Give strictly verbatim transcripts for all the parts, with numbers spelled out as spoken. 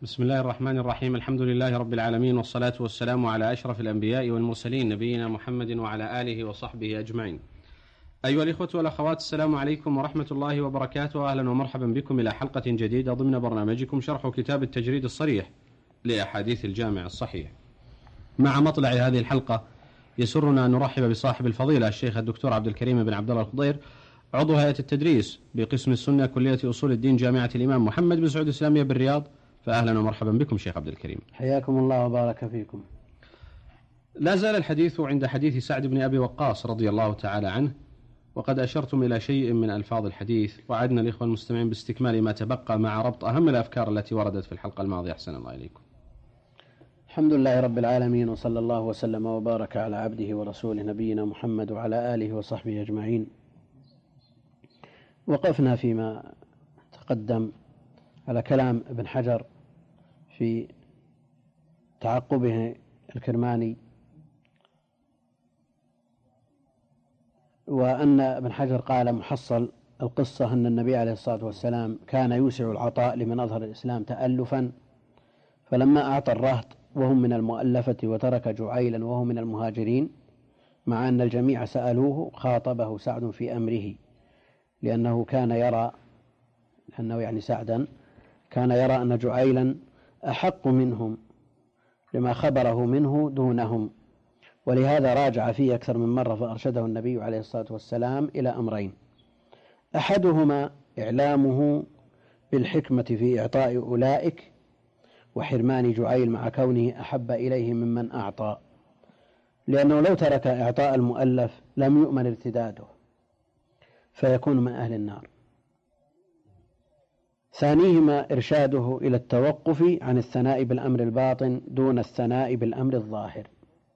بسم الله الرحمن الرحيم. الحمد لله رب العالمين، والصلاة والسلام على أشرف الأنبياء والمرسلين، نبينا محمد وعلى آله وصحبه أجمعين. أيها الإخوة والأخوات، السلام عليكم ورحمة الله وبركاته. أهلا ومرحبا بكم إلى حلقة جديدة ضمن برنامجكم شرح كتاب التجريد الصريح لأحاديث الجامع الصحيح. مع مطلع هذه الحلقة يسرنا أن نرحب بصاحب الفضيلة الشيخ الدكتور عبد الكريم بن عبد الله الخضير، عضو هيئة التدريس بقسم السنة كلية أصول الدين جامعة الإمام محمد بن سعود الإسلامية بالرياض. فأهلا ومرحبا بكم شيخ عبد الكريم. حياكم الله وبارك فيكم. لا زال الحديث عند حديث سعد بن أبي وقاص رضي الله تعالى عنه، وقد أشرتم إلى شيء من ألفاظ الحديث، وعدنا الإخوة المستمعين باستكمال ما تبقى مع ربط أهم الأفكار التي وردت في الحلقة الماضية. أحسن الله إليكم. الحمد لله رب العالمين، وصلى الله وسلم وبارك على عبده ورسوله نبينا محمد وعلى آله وصحبه أجمعين. وقفنا فيما تقدم على كلام ابن حجر في تعقبه الكرماني، وأن ابن حجر قال محصل القصة أن النبي عليه الصلاة والسلام كان يوسع العطاء لمن أظهر الإسلام تألفا، فلما أعطى الرهط وهم من المؤلفة وترك جعيلا وهو من المهاجرين، مع أن الجميع سألوه، خاطبه سعد في أمره، لأنه كان يرى لأنه يعني سعدا كان يرى أن جعيلا أحق منهم لما خبره منه دونهم، ولهذا راجع فيه أكثر من مرة، فأرشده النبي عليه الصلاة والسلام إلى أمرين: أحدهما إعلامه بالحكمة في إعطاء أولئك، وحرمان جعيل مع كونه أحب إليه ممن أعطى، لأنه لو ترك إعطاء المؤلف لم يؤمن ارتداده فيكون من أهل النار. ثانيهما إرشاده إلى التوقف عن الثناء بالأمر الباطن دون الثناء بالأمر الظاهر.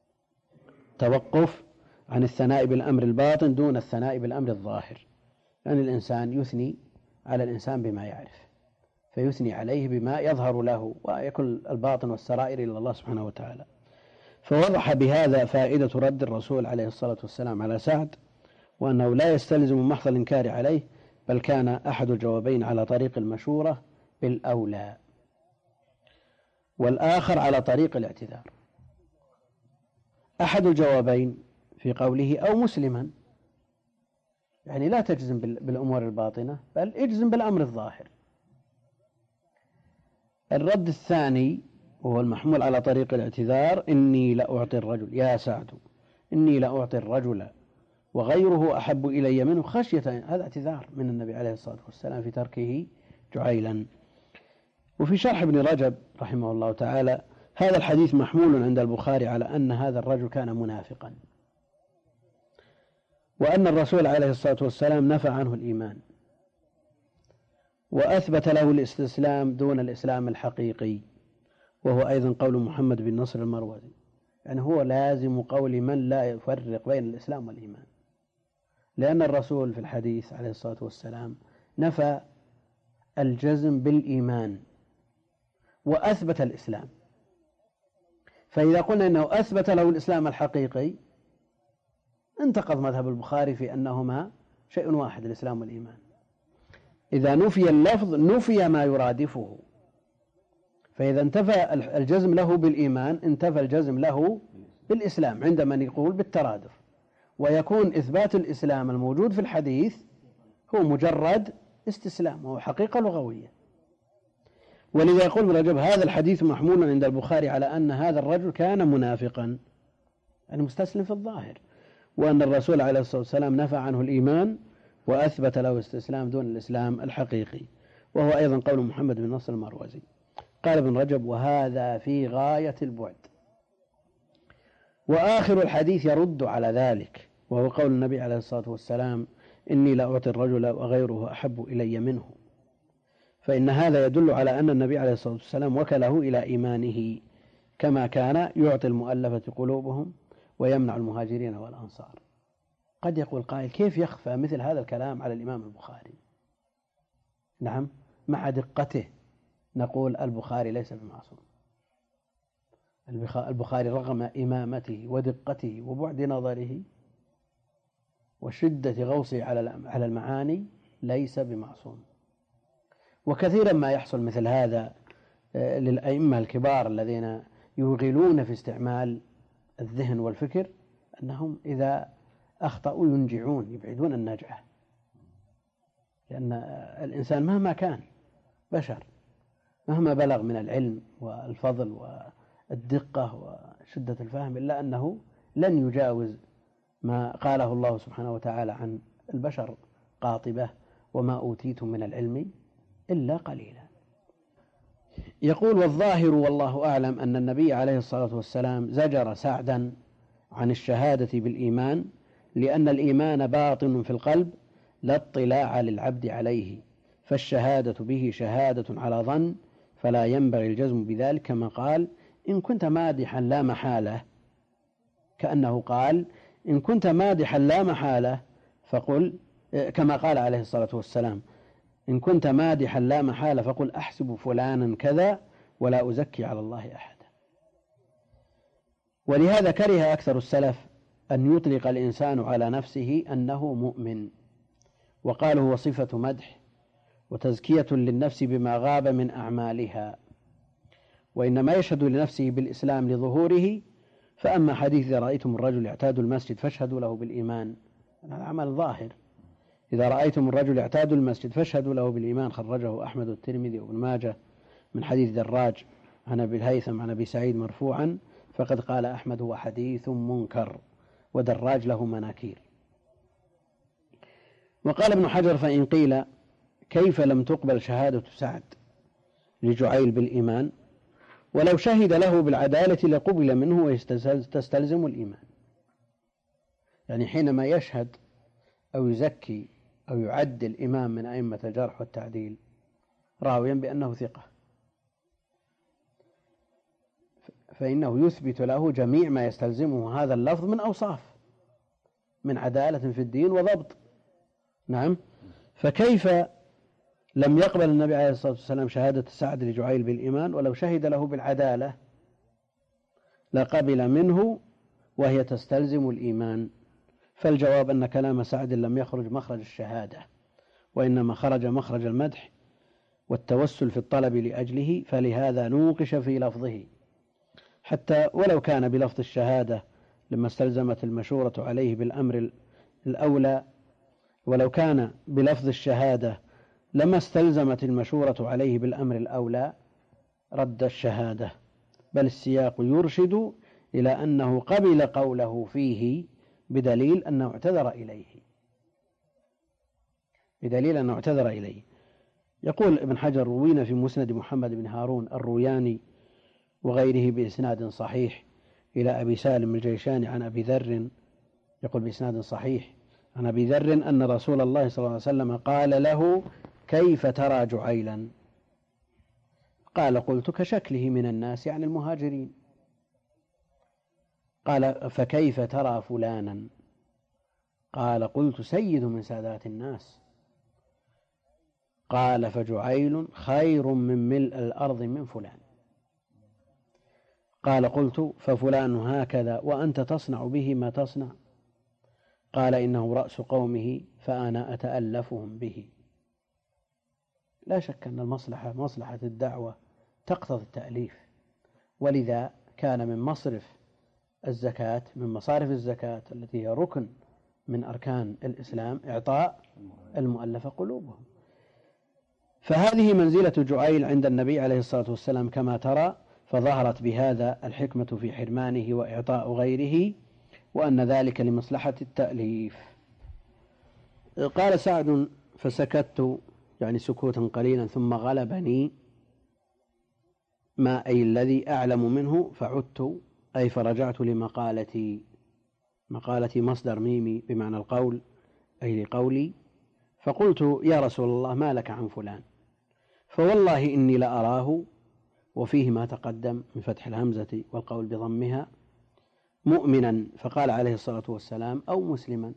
توقف عن الثناء بالأمر الباطن دون الثناء بالأمر الظاهر، يعني الإنسان يثني على الإنسان بما يعرف، فيثني عليه بما يظهر له، ويكون الباطن والسرائر إلى الله سبحانه وتعالى. فوضح بهذا فائدة رد الرسول عليه الصلاة والسلام على سعد، وأنه لا يستلزم محض الإنكار عليه، بل كان أحد الجوابين على طريق المشورة بالأولى، والآخر على طريق الاعتذار. أحد الجوابين في قوله أو مسلما، يعني لا تجزم بالأمور الباطنة بل اجزم بالأمر الظاهر. الرد الثاني وهو المحمول على طريق الاعتذار: إني لأعطي الرجل يا سعد إني لأعطي الرجل وغيره أحب إلي منه خشية، هذا اعتذار من النبي عليه الصلاة والسلام في تركه جعيلا. وفي شرح ابن رجب رحمه الله تعالى: هذا الحديث محمول عند البخاري على أن هذا الرجل كان منافقا، وأن الرسول عليه الصلاة والسلام نفى عنه الإيمان، وأثبت له الاستسلام دون الإسلام الحقيقي، وهو أيضا قول محمد بن نصر المروزي، يعني هو لازم قول من لا يفرق بين الإسلام والإيمان، لأن الرسول في الحديث عليه الصلاة والسلام نفى الجزم بالإيمان وأثبت الإسلام، فإذا قلنا أنه أثبت له الإسلام الحقيقي انتقض مذهب البخاري في أنهما شيء واحد، الإسلام والإيمان. إذا نفي اللفظ نفي ما يرادفه، فإذا انتفى الجزم له بالإيمان انتفى الجزم له بالإسلام عند من يقول بالترادف، ويكون إثبات الإسلام الموجود في الحديث هو مجرد استسلام وهو حقيقة لغوية. ولذا يقول ابن رجب: هذا الحديث محمول عند البخاري على أن هذا الرجل كان منافقا، يعني مستسلم في الظاهر، وأن الرسول عليه الصلاة والسلام نفى عنه الإيمان وأثبت له استسلام دون الإسلام الحقيقي، وهو أيضا قول محمد بن نصر المروزي. قال ابن رجب: وهذا في غاية البعد. وآخر الحديث يرد على ذلك، وهو قول النبي عليه الصلاة والسلام: إني لأعطي الرجل وغيره أحب إلي منه، فإن هذا يدل على أن النبي عليه الصلاة والسلام وكله إلى إيمانه، كما كان يعطي المؤلفة قلوبهم ويمنع المهاجرين والأنصار. قد يقول قائل: كيف يخفى مثل هذا الكلام على الإمام البخاري؟ نعم، مع دقته نقول البخاري ليس بمعصوم. البخاري رغم إمامته ودقته وبعد نظره وشدة غوصه على المعاني ليس بمعصوم. وكثيرا ما يحصل مثل هذا للأئمة الكبار الذين يوغلون في استعمال الذهن والفكر أنهم إذا أخطأوا ينجعون يبعدون النجعة، لأن الإنسان مهما كان بشر، مهما بلغ من العلم والفضل والدقة وشدة الفهم، إلا أنه لن يجاوز ما قاله الله سبحانه وتعالى عن البشر قاطبة: وما أوتيتم من العلم إلا قليلا. يقول: والظاهر والله أعلم أن النبي عليه الصلاة والسلام زجر سعدا عن الشهادة بالإيمان، لأن الإيمان باطن في القلب لا اطلاع للعبد عليه، فالشهادة به شهادة على ظن، فلا ينبغي الجزم بذلك، كما قال: إن كنت مادحا لا محالة، كأنه قال: إن كنت مادحا لا محالة فقل، كما قال عليه الصلاة والسلام: إن كنت مادحا لا محالة فقل أحسب فلانا كذا ولا أزكي على الله أحدا. ولهذا كره أكثر السلف أن يطلق الإنسان على نفسه أنه مؤمن، وقال هو صفة مدح وتزكية للنفس بما غاب من أعمالها، وإنما يشهد لنفسه بالإسلام لظهوره. فأما حديث: إذا رأيتم الرجل يعتاد المسجد فاشهدوا له بالإيمان، هذا عمل ظاهر. إذا رأيتم الرجل يعتاد المسجد فاشهدوا له بالإيمان، خرجه أحمد والترمذي وابن ماجه من حديث دراج عن أبي الهيثم عن أبي سعيد مرفوعا، فقد قال أحمد: هو حديث منكر، ودراج له مناكير. وقال ابن حجر: فإن قيل كيف لم تقبل شهادة سعد لجعيل بالإيمان؟ ولو شهد له بالعدالة لقبل منه وتستلزم الإيمان. يعني حينما يشهد أو يزكي أو يعد الإمام من أئمة الجرح والتعديل راويا بأنه ثقة، فإنه يثبت له جميع ما يستلزمه هذا اللفظ من أوصاف، من عدالة في الدين وضبط. نعم، فكيف لم يقبل النبي عليه الصلاة والسلام شهادة سعد لجعيل بالإيمان؟ ولو شهد له بالعدالة لقبل منه وهي تستلزم الإيمان. فالجواب أن كلام سعد لم يخرج مخرج الشهادة، وإنما خرج مخرج المدح والتوسل في الطلب لأجله، فلهذا نوقش في لفظه، حتى ولو كان بلفظ الشهادة لما استلزمت المشورة عليه بالأمر الأولى، ولو كان بلفظ الشهادة لما استلزمت المشورة عليه بالأمر الأولى رد الشهادة، بل السياق يرشد إلى أنه قبل قوله فيه بدليل أنه اعتذر إليه بدليل أنه اعتذر إليه. يقول ابن حجر: روينا في مسند محمد بن هارون الروياني وغيره بإسناد صحيح إلى أبي سالم الجيشاني عن أبي ذر، يقول بإسناد صحيح عن أبي ذر أن رسول الله صلى الله عليه وسلم قال له: كيف ترى جعيلا؟ قال: قلت: كشكله من الناس، يعني المهاجرين. قال: فكيف ترى فلانا؟ قال: قلت: سيد من سادات الناس. قال: فجعيل خير من ملء الأرض من فلان. قال: قلت: ففلان هكذا وأنت تصنع به ما تصنع؟ قال: إنه رأس قومه فأنا أتألفهم به. لا شك أن المصلحة مصلحة الدعوة تقتضي التأليف، ولذا كان من مصرف الزكاة من مصارف الزكاة التي هي ركن من أركان الإسلام إعطاء المؤلفة قلوبهم. فهذه منزلة جعيل عند النبي عليه الصلاة والسلام كما ترى، فظهرت بهذا الحكمة في حرمانه وإعطاء غيره، وأن ذلك لمصلحة التأليف. قال سعد: فسكت، يعني سكوتا قليلا، ثم غلبني ما أي الذي أعلم منه فعدت، أي فرجعت لمقالتي. مقالتي مصدر ميمي بمعنى القول، أي لقولي. فقلت: يا رسول الله، ما لك عن فلان؟ فوالله إني لأراه، وفيه ما تقدم من فتح الهمزة والقول بضمها، مؤمنا. فقال عليه الصلاة والسلام: أو مسلما.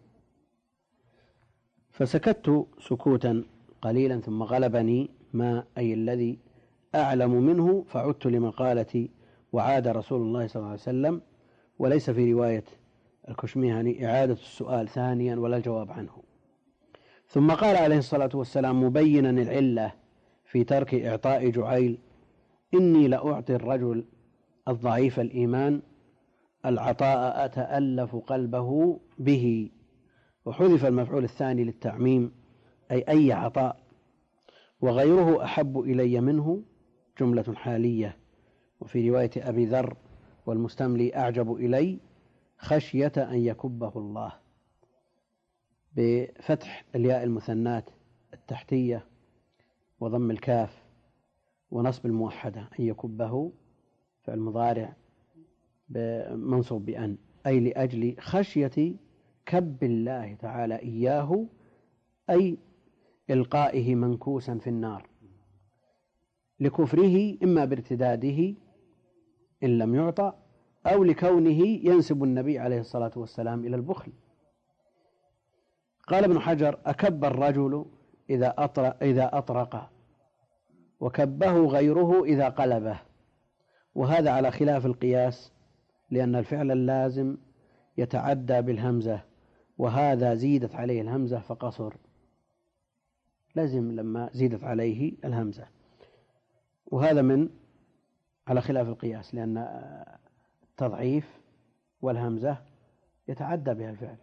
فسكت سكوتا قليلا ثم غلبني ما أي الذي أعلم منه فعدت لمقالتي، وعاد رسول الله صلى الله عليه وسلم. وليس في رواية الكشميهني إعادة السؤال ثانيا ولا الجواب عنه. ثم قال عليه الصلاة والسلام مبينا العلة في ترك إعطاء جعيل إني لأعطي الرجل الضعيف الإيمان العطاء أتألف قلبه به، وحذف المفعول الثاني للتعميم أي أي عطاء، وغيره أحب إلي منه جملة حالية. وفي رواية أبي ذر والمستملي أعجب إلي خشية أن يكبه الله، بفتح الياء المثنات التحتية وضم الكاف ونصب الموحدة، أن يكبه فعل مضارع منصوب بأن، أي لأجل خشية كب الله تعالى إياه، أي إلقائه منكوسا في النار لكفره إما بارتداده إن لم يعطى، أو لكونه ينسب النبي عليه الصلاة والسلام إلى البخل. قال ابن حجر: أكب الرجل إذا أطرق, إذا أطرق وكبه غيره إذا قلبه، وهذا على خلاف القياس، لأن الفعل اللازم يتعدى بالهمزة، وهذا زيدت عليه الهمزة فقصر، لازم لما زيدت عليه الهمزة، وهذا من على خلاف القياس، لأن التضعيف والهمزة يتعدى بها الفعل.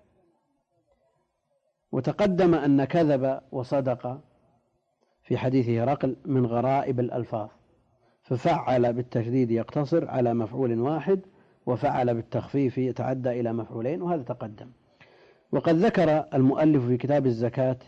وتقدم أن كذب وصدق في حديث هرقل من غرائب الألفاظ، ففعل بالتشديد يقتصر على مفعول واحد، وفعل بالتخفيف يتعدى إلى مفعولين، وهذا تقدم. وقد ذكر المؤلف في كتاب الزكاة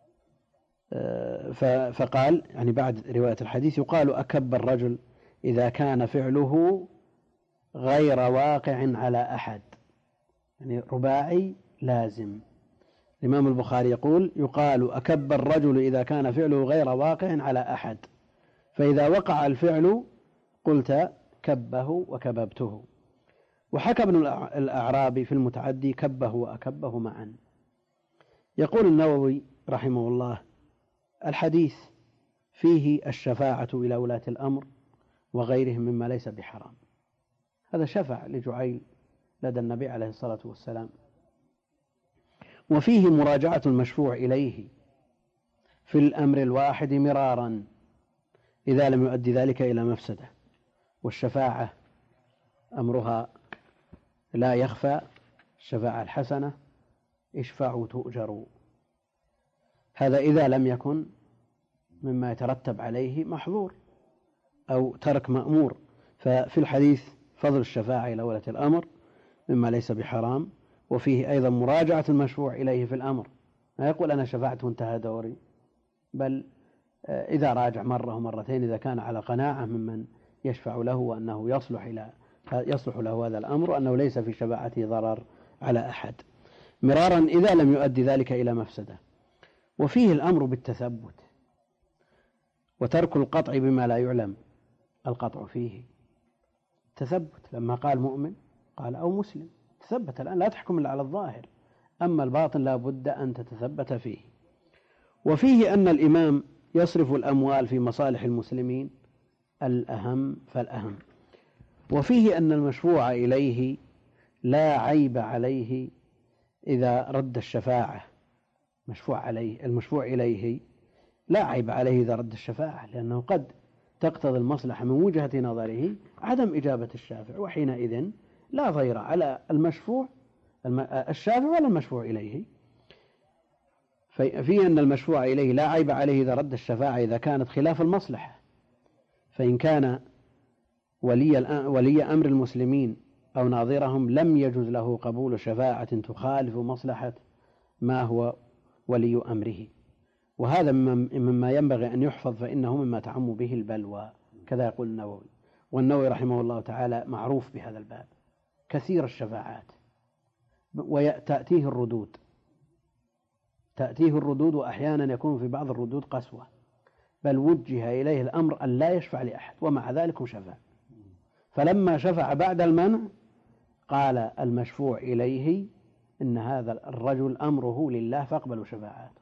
فقال يعني بعد رواية الحديث: يقال أكب الرجل إذا كان فعله غير واقع على أحد، يعني رباعي لازم. الإمام البخاري يقول: يقال أكب الرجل إذا كان فعله غير واقع على أحد، فإذا وقع الفعل قلت كبه وكببته. وحكى ابن الأعرابي في المتعدي: كبه وأكبه معا. يقول النووي رحمه الله: الحديث فيه الشفاعة إلى ولاة الأمر وغيرهم مما ليس بحرام. هذا شفع لجعيل لدى النبي عليه الصلاة والسلام. وفيه مراجعة المشفوع إليه في الأمر الواحد مرارا إذا لم يؤدي ذلك إلى مفسدة. والشفاعة أمرها لا يخفى، الشفاعة الحسنة: اشفعوا تؤجروا. هذا إذا لم يكن مما يترتب عليه محظور أو ترك مأمور. ففي الحديث فضل الشفاعة إلى ولاة الأمر مما ليس بحرام. وفيه أيضا مراجعة المشفوع إليه في الأمر، ما يقول أنا شفعت وانتهى دوري، بل إذا راجع مرة ومرتين إذا كان على قناعة ممن يشفع له وأنه يصلح إلى يصلح له هذا الأمر، وأنه ليس في شفاعته ضرر على أحد، مرارا إذا لم يؤدي ذلك إلى مفسدة. وفيه الأمر بالتثبت وترك القطع بما لا يعلم القطع فيه. تثبت لما قال مؤمن قال أو مسلم، تثبت الآن، لا تحكم إلا على الظاهر، أما الباطن لا بد أن تتثبت فيه. وفيه أن الإمام يصرف الأموال في مصالح المسلمين الأهم فالأهم. وفيه أن المشفوع إليه لا عيب عليه إذا رد الشفاعة. مشفوع عليه المشفوع إليه لا عيب عليه إذا رد الشفاعة، لأنه قد تقتضي المصلحة من وجهة نظره عدم إجابة الشافع، وحينئذ لا ضير على المشفوع الشافع ولا المشفوع إليه. في أن المشفوع إليه لا عيب عليه إذا رد الشفاعة إذا كانت خلاف المصلحة، فإن كان ولي, ولي أمر المسلمين أو ناظرهم لم يجوز له قبول شفاعة تخالف مصلحة ما هو ولي أمره، وهذا مما ينبغي أن يحفظ، فإنه مما تعم به البلوى، كذا يقول النووي. والنووي رحمه الله تعالى معروف بهذا الباب، كثير الشفاعات وتأتيه الردود تأتيه الردود وأحيانا يكون في بعض الردود قسوة، بل وجه إليه الأمر أن لا يشفع لأحد، ومع ذلك شفع. فلما شفع بعد المنع قال المشفوع إليه إن هذا الرجل أمره لله فاقبلوا شفاعاته.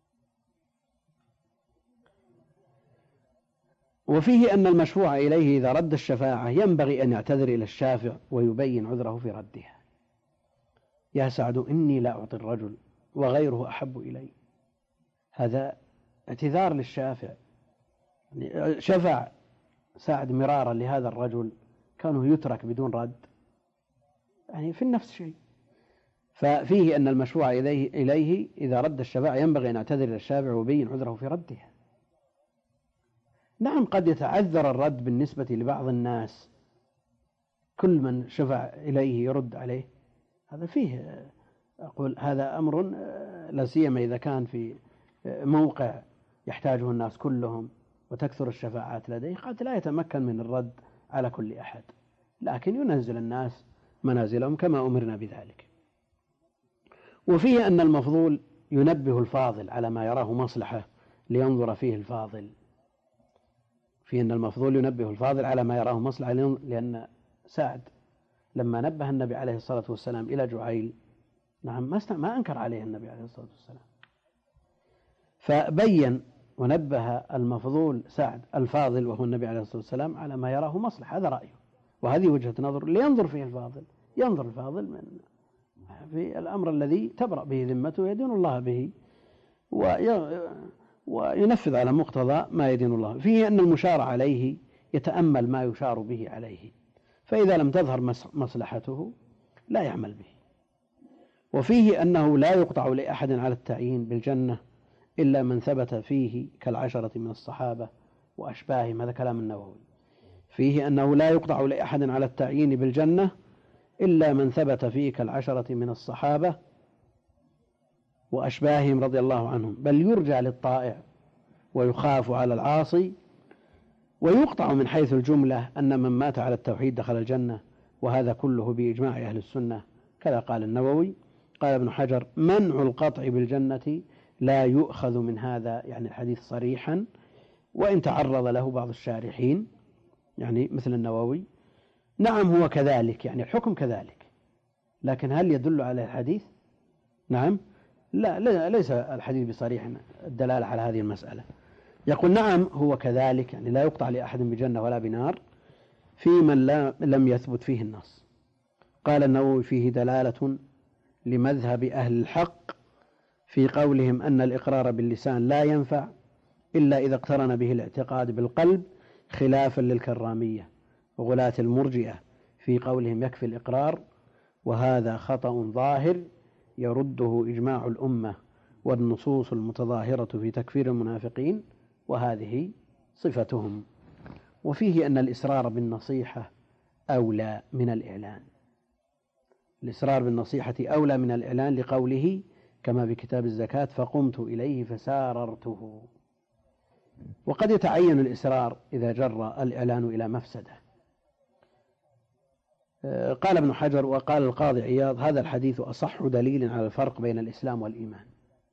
وفيه أن المشفوع إليه إذا رد الشفاعة ينبغي أن يعتذر إلى الشافع ويبين عذره في ردها. يا سعد إني لا أعطي الرجل وغيره أحب إلي، هذا اعتذار للشافع، شفع سعد مرارا لهذا الرجل كانه يترك بدون رد، يعني في النفس شيء. ففيه أن المشروع إليه, إليه إذا رد الشفاعة ينبغي أن يعتذر إلى الشافع ويبين عذره في ردها. نعم قد يتعذر الرد بالنسبة لبعض الناس، كل من شفع إليه يرد عليه، هذا فيه أقول هذا أمر لا سيما إذا كان في موقع يحتاجه الناس كلهم وتكثر الشفاعات لديه، قد لا يتمكن من الرد على كل أحد، لكن ينزل الناس منازلهم كما أمرنا بذلك. وفيه أن المفضول ينبه الفاضل على ما يراه مصلحة لينظر فيه الفاضل، في أن المفضول ينبه الفاضل على ما يراه مصلحة، لأن سعد لما نبه النبي عليه الصلاة والسلام إلى جعيل، نعم ما, ما أنكر عليه النبي عليه الصلاة والسلام، فبين ونبه المفضول سعد الفاضل وهو النبي عليه الصلاة والسلام على ما يراه مصلحة، هذا رأيه وهذه وجهة نظر لينظر فيه الفاضل، ينظر الفاضل من في الأمر الذي تبرأ به ذمته ويدين الله به وينفذ على مقتضى ما يدين الله فيه. أن المشار عليه يتأمل ما يشار به عليه، فإذا لم تظهر مصلحته لا يعمل به. وفيه أنه لا يقطع لأحد على التعيين بالجنة إلا من ثبت فيه كالعشرة من الصحابة وأشباههم، هذا كلام النووي. فيه أنه لا يقطع لأحد على التعيين بالجنة إلا من ثبت فيه كالعشرة من الصحابة وأشباههم رضي الله عنهم، بل يرجى للطائع ويخاف على العاصي، ويقطع من حيث الجملة أن من مات على التوحيد دخل الجنة، وهذا كله بإجماع أهل السنة كذا قال النووي. قال ابن حجر: منع القطع بالجنة لا يؤخذ من هذا يعني الحديث صريحا، وإن تعرض له بعض الشارحين يعني مثل النووي. نعم هو كذلك، يعني الحكم كذلك، لكن هل يدل على الحديث؟ نعم لا, لا ليس الحديث بصريح الدلالة على هذه المسألة. يقول نعم هو كذلك، يعني لا يقطع لأحد بجنة ولا بنار في من لا لم يثبت فيه النص. قال النووي: فيه دلالة لمذهب أهل الحق في قولهم أن الإقرار باللسان لا ينفع إلا إذا اقترن به الاعتقاد بالقلب، خلافا للكرامية وغلاة المرجئة في قولهم يكفي الإقرار، وهذا خطأ ظاهر يرده إجماع الأمة والنصوص المتظاهرة في تكفير المنافقين، وهذه صفتهم. وفيه أن الإسرار بالنصيحة أولى من الإعلان، الإسرار بالنصيحة أولى من الإعلان لقوله كما في كتاب الزكاة: فقمت إليه فساررته. وقد يتعين الإسرار إذا جر الإعلان إلى مفسدة. قال ابن حجر وقال القاضي عياض: هذا الحديث أصح دليل على الفرق بين الإسلام والإيمان،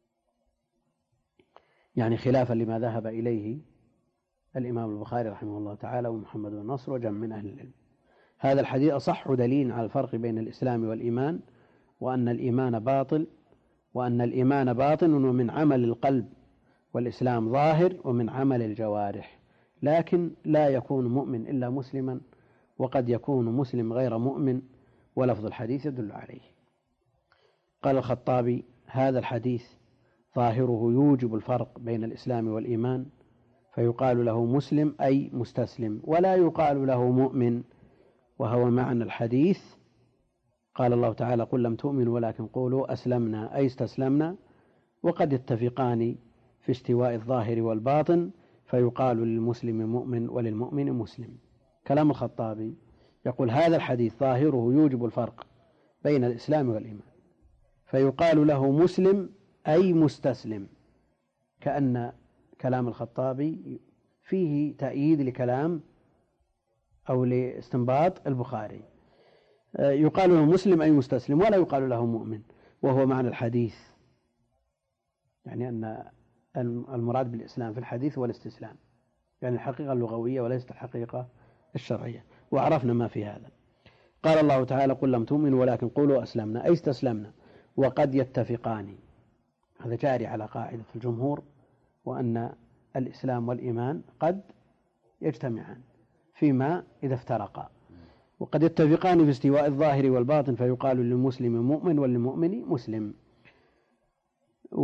يعني خلافا لما ذهب إليه الإمام البخاري رحمه الله تعالى ومحمد بن نصر وجمع من أهل العلم. هذا الحديث أصح دليل على الفرق بين الإسلام والإيمان، وأن الإيمان باطل وأن الإيمان باطن ومن عمل القلب، والإسلام ظاهر ومن عمل الجوارح، لكن لا يكون مؤمن إلا مسلما، وقد يكون مسلم غير مؤمن، ولفظ الحديث يدل عليه. قال الخطابي: هذا الحديث ظاهره يوجب الفرق بين الإسلام والإيمان، فيقال له مسلم أي مستسلم، ولا يقال له مؤمن، وهو معنى الحديث. قال الله تعالى: قل لم تؤمنوا ولكن قولوا أسلمنا أي استسلمنا. وقد يتفقان في استواء الظاهر والباطن، فيقال للمسلم مؤمن وللمؤمن مسلم. كلام الخطابي يقول: هذا الحديث ظاهره يوجب الفرق بين الإسلام والإيمان، فيقال له مسلم أي مستسلم، كأن كلام الخطابي فيه تأييد لكلام أو لاستنباط البخاري. يقال له مسلم أي مستسلم، ولا يقال له مؤمن، وهو معنى الحديث، يعني أن المراد بالإسلام في الحديث هو الاستسلام، يعني الحقيقة اللغوية وليست الحقيقة الشرعية، وعرفنا ما في هذا. قال الله تعالى: قل لم تؤمنوا ولكن قولوا أسلمنا أي استسلمنا. وقد يتفقان، هذا جاري على قاعدة الجمهور، وأن الإسلام والإيمان قد يجتمعان فيما إذا افترقا. وقد يتفقان في استواء الظاهر والباطن، فيقال للمسلم مؤمن وللمؤمن مسلم.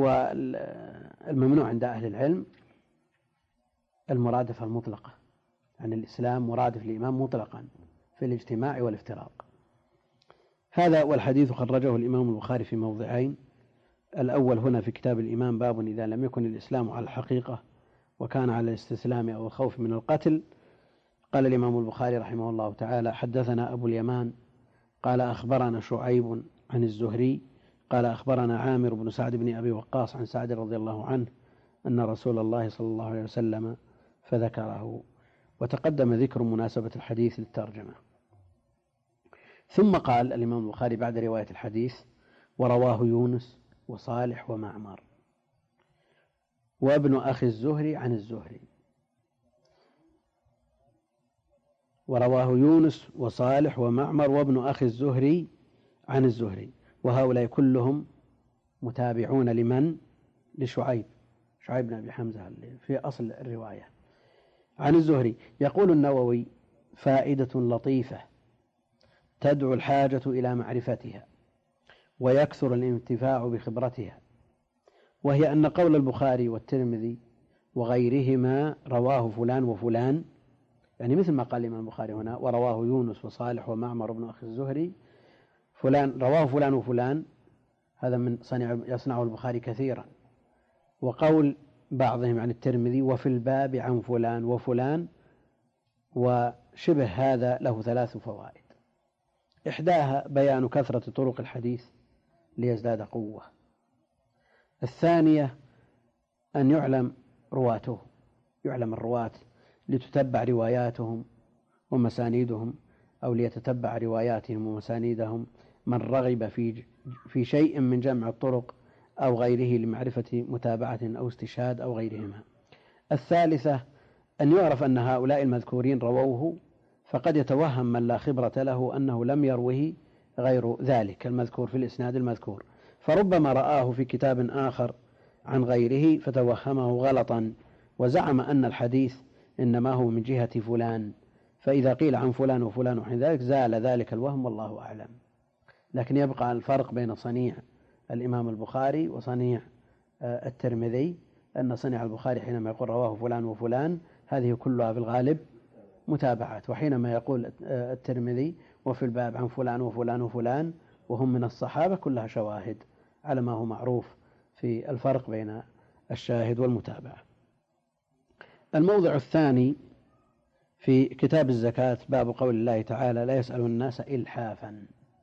والممنوع عند أهل العلم المرادفة المطلقة، يعني الإسلام مرادف للإمام مطلقا في الاجتماع والافتراق. هذا والحديث خرجه الإمام البخاري في موضعين: الأول هنا في كتاب الإمام باب إذا لم يكن الإسلام على الحقيقة وكان على الاستسلام أو الخوف من القتل. قال الإمام البخاري رحمه الله تعالى: حدثنا أبو اليمان قال أخبرنا شعيب عن الزهري قال أخبرنا عامر بن سعد بن أبي وقاص عن سعد رضي الله عنه أن رسول الله صلى الله عليه وسلم فذكره. وتقدم ذكر مناسبة الحديث للترجمة. ثم قال الإمام البخاري بعد رواية الحديث: ورواه يونس وصالح ومعمر وابن أخي الزهري عن الزهري. ورواه يونس وصالح ومعمر وابن أخي الزهري عن الزهري، وهؤلاء كلهم متابعون لمن؟ لشعيب، شعيب بن أبي حمزة في أصل الرواية عن الزهري. يقول النووي: فائدة لطيفة تدعو الحاجة إلى معرفتها ويكثر الانتفاع بخبرتها، وهي أن قول البخاري والترمذي وغيرهما رواه فلان وفلان، يعني مثل ما قال الإمام البخاري هنا: ورواه يونس وصالح ومعمر بن أخي الزهري، فلان رواه فلان وفلان، هذا من صنع يصنعه البخاري كثيرا. وقول بعضهم عن الترمذي: وفي الباب عن فلان وفلان، وشبه هذا له ثلاث فوائد: إحداها بيان كثرة طرق الحديث ليزداد قوة، الثانية أن يعلم رواته، يعلم الرواة لتتبع رواياتهم ومسانيدهم، أو ليتتبع رواياتهم ومسانيدهم من رغب في في شيء من جمع الطرق أو غيره لمعرفة متابعة أو استشهاد أو غيرهما. الثالثة أن يعرف أن هؤلاء المذكورين رووه، فقد يتوهم من لا خبرة له أنه لم يروه غير ذلك المذكور في الإسناد المذكور، فربما رآه في كتاب آخر عن غيره فتوهمه غلطا وزعم أن الحديث إنما هو من جهة فلان، فإذا قيل عن فلان وفلان وحين ذلك زال ذلك الوهم والله أعلم. لكن يبقى الفرق بين صنيع الإمام البخاري وصنيع الترمذي، أن صنيع البخاري حينما يقول رواه فلان وفلان هذه كلها في الغالب متابعات، وحينما يقول الترمذي وفي الباب عن فلان وفلان وفلان وهم من الصحابة كلها شواهد على ما هو معروف في الفرق بين الشاهد والمتابعة. الموضع الثاني في كتاب الزكاة باب قول الله تعالى: لا يسأل الناس إلحافا.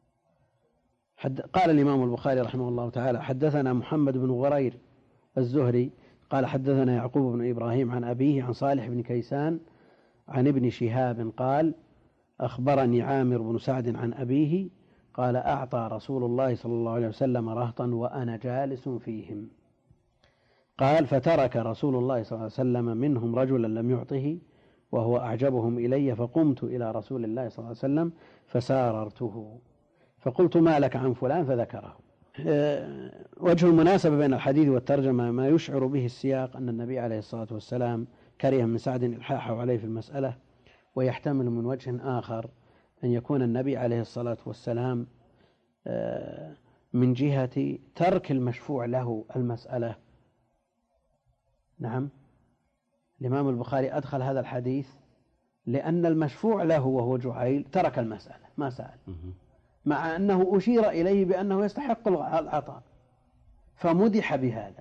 قال الإمام البخاري رحمه الله تعالى: حدثنا محمد بن غرير الزهري قال حدثنا يعقوب بن إبراهيم عن أبيه عن صالح بن كيسان عن ابن شهاب قال: أخبرني عامر بن سعد عن أبيه قال: أعطى رسول الله صلى الله عليه وسلم رهطا وأنا جالس فيهم. قال: فترك رسول الله صلى الله عليه وسلم منهم رجلا لم يعطه وهو أعجبهم إلي، فقمت إلى رسول الله صلى الله عليه وسلم فساررته فقلت: ما لك عن فلان؟ فذكره. وجه المناسبة بين الحديث والترجمة ما يشعر به السياق أن النبي عليه الصلاة والسلام كره من سعد إلحاحه عليه في المسألة، ويحتمل من وجه آخر أن يكون النبي عليه الصلاة والسلام من جهة ترك المشفوع له المسألة. نعم، الإمام البخاري أدخل هذا الحديث لأن المشفوع له وهو جعيل ترك المسألة ما سأل، مع أنه أشير إليه بأنه يستحق العطاء، فمدح بهذا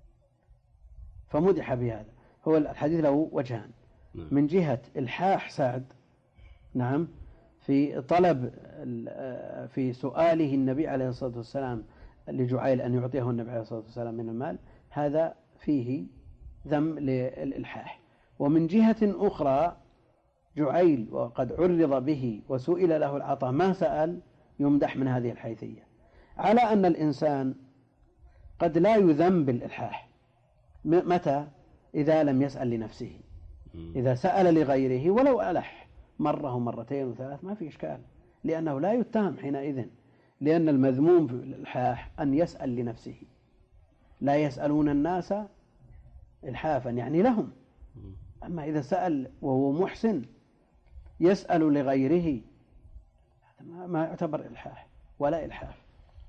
فمدح بهذا هو الحديث له وجهان: من جهة إلحاح سعد نعم في طلب في سؤاله النبي عليه الصلاة والسلام لجعيل أن يعطيه النبي عليه الصلاة والسلام من المال، هذا فيه ذم للإلحاح. ومن جهة أخرى جعيل وقد عرض به وسئل له العطاء ما سأل، يمدح من هذه الحيثية، على أن الإنسان قد لا يذم بالإلحاح. متى؟ إذا لم يسأل لنفسه. إذا سأل لغيره ولو ألح مرة ومرتين وثلاث ما في إشكال، لأنه لا يتهم حينئذ، لأن المذموم في الإلحاح أن يسأل لنفسه. لا يسألون الناس إلحافا يعني لهم، أما إذا سأل وهو محسن يسأل لغيره ما يعتبر إلحاح ولا إلحاف.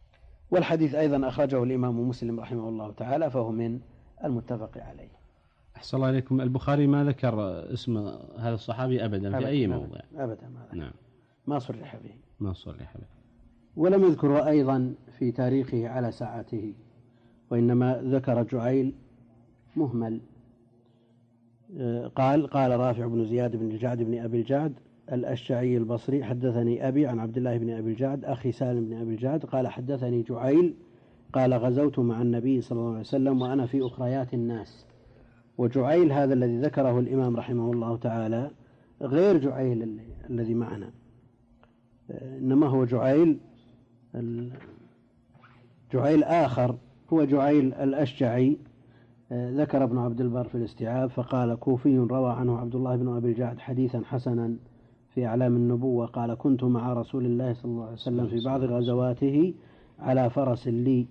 والحديث أيضا أخرجه الإمام مسلم رحمه الله تعالى، فهو من المتفق عليه. أحسن الله إليكم. البخاري ما ذكر اسم هذا الصحابي أبدا, أبداً في أي موضع أبدا ما, نعم. ما صرح به ما صرح به ولم يذكره أيضا في تاريخه على ساعته، وإنما ذكر جعيل مهمل. قال قال رافع بن زياد بن الجعد بن أبي الجعد الأشعري البصري حدثني أبي عن عبد الله بن أبي الجعد أخي سالم بن أبي الجعد قال حدثني جعيل قال غزوت مع النبي صلى الله عليه وسلم وأنا في أخريات الناس. وجعيل هذا الذي ذكره الإمام رحمه الله تعالى غير جعيل الذي معنا، إنما هو جعيل جعيل آخر هو جعيل الأشجعي. ذكر ابن عبد البر في الاستيعاب فقال كوفي روى عنه عبد الله بن أبي الجعد حديثا حسنا في أعلام النبوة قال كنت مع رسول الله صلى الله عليه وسلم في بعض غزواته على فرس لي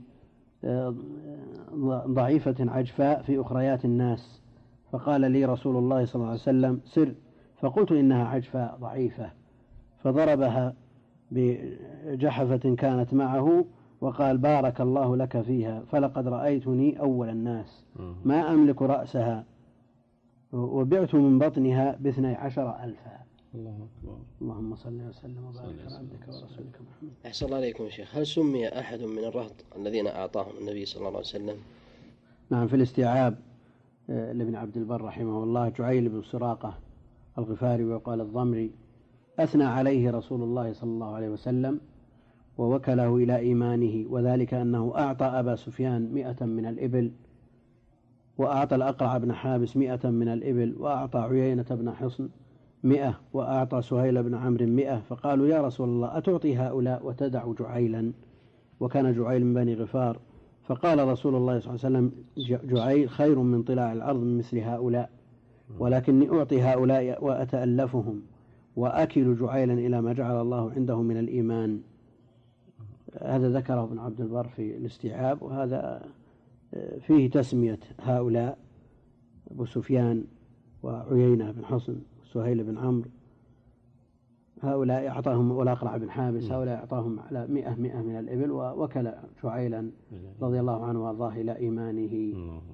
ضعيفة عجفاء في أخريات الناس، فقال لي رسول الله صلى الله عليه وسلم سر، فقلت إنها عجفاء ضعيفة، فضربها بجحفة كانت معه وقال بارك الله لك فيها، فلقد رأيتني أول الناس ما أملك رأسها وبعت من بطنها باثني عشر ألفا. الله أكبر. اللهم صل وسلم وبارك على عبدك ورسولك محمد. أحسن الله عليكم يا شيخ، هل سمي أحد من الرهط الذين أعطاهم النبي صلى الله عليه وسلم؟ نعم، في الاستيعاب لابن عبد البر رحمه الله جعيل بن سراقة الغفاري وقال الضمري أثنى عليه رسول الله صلى الله عليه وسلم ووكله إلى إيمانه، وذلك أنه أعطى أبا سفيان مئة من الإبل، وأعطى الأقرع بن حابس مئة من الإبل، وأعطى عيينة بن حصن مئة، وأعطى سهيل بن عمرو مئة. فقالوا يا رسول الله أتعطي هؤلاء وتدع جعيلا؟ وكان جعيل من بني غفار. فقال رسول الله صلى الله عليه وسلم جعيل خير من طلاع الأرض من مثل هؤلاء، ولكني أعطي هؤلاء وأتألفهم وأكل جعيلا إلى ما جعل الله عنده من الإيمان. هذا ذكره ابن عبد البر في الاستيعاب، وهذا فيه تسمية هؤلاء أبو سفيان وعيينة بن حصن وسهيل بن عمرو، هؤلاء أعطاهم، والأقرع بن حابس، هؤلاء أعطاهم على مئة مئة من الإبل، ووكل جعيلا رضي الله عنه وارضاه إلى إيمانه.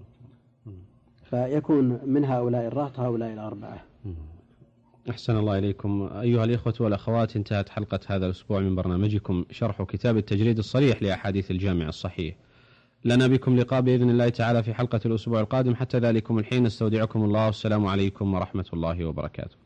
فيكون من هؤلاء الرهط هؤلاء الأربعة. أحسن الله إليكم. أيها الإخوة والأخوات، انتهت حلقة هذا الأسبوع من برنامجكم شرح كتاب التجريد الصريح لأحاديث الجامع الصحيح. لنا بكم لقاء بإذن الله تعالى في حلقة الأسبوع القادم. حتى ذلكم الحين استودعكم الله، والسلام عليكم ورحمة الله وبركاته.